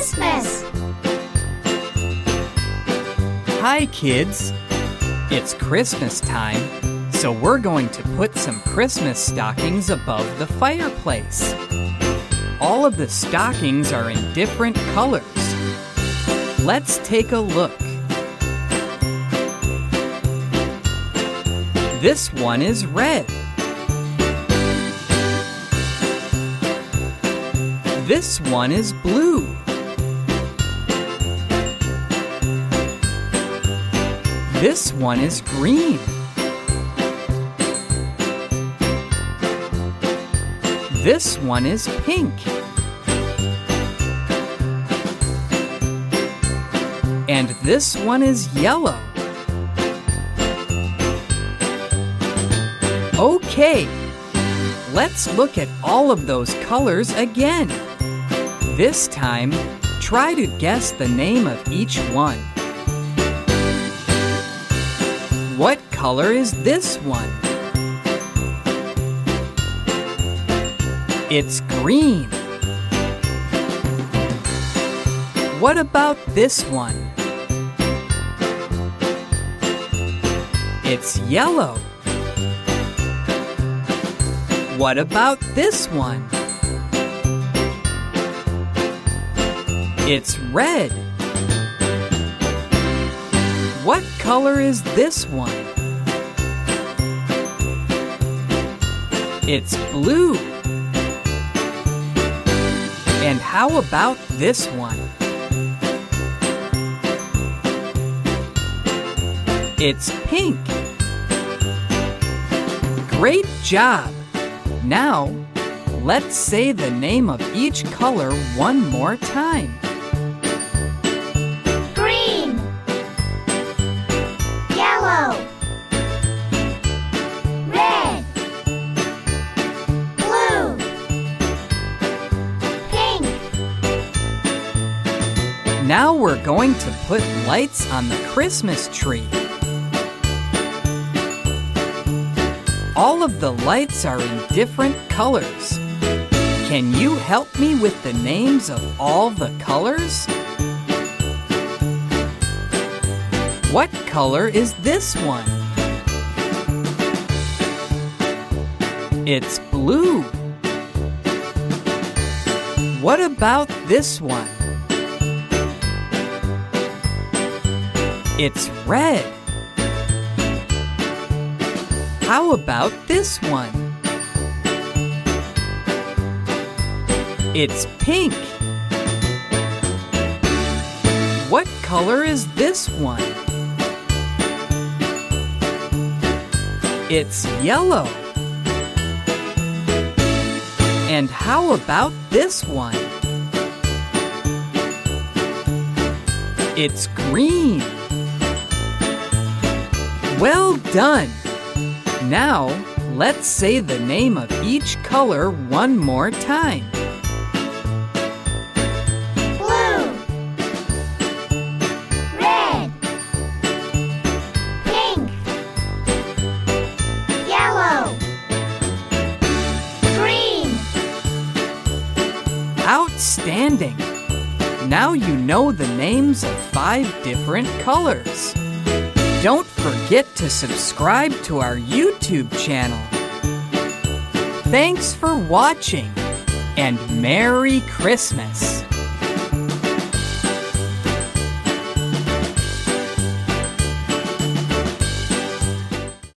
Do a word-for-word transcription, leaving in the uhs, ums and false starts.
Christmas! Hi, kids. It's Christmas time, so we're going to put some Christmas stockings above the fireplace. All of the stockings are in different colors. Let's take a look. This one is red. This one is blue. This one is green. This one is pink. And this one is yellow. Okay, let's look at all of those colors again. This time, try to guess the name of each one. What color is this one? It's green. What about this one? It's yellow. What about this one? It's red. What color is this one? It's blue. And how about this one? It's pink. Great job! Now, let's say the name of each color one more time. Green, yellow, red, blue, pink. Now we're going to put lights on the Christmas tree. All of the lights are in different colors. Can you help me with the names of all the colors? What color is this one? It's blue. What about this one? It's red. How about this one? It's pink. What color is this one? It's yellow. And how about this one? It's green. Well done! Now, let's say the name of each color one more time. Blue, red, pink, yellow, green. Outstanding! Now you know the names of five different colors. Don't forget to subscribe to our YouTube channel. Thanks for watching, and Merry Christmas!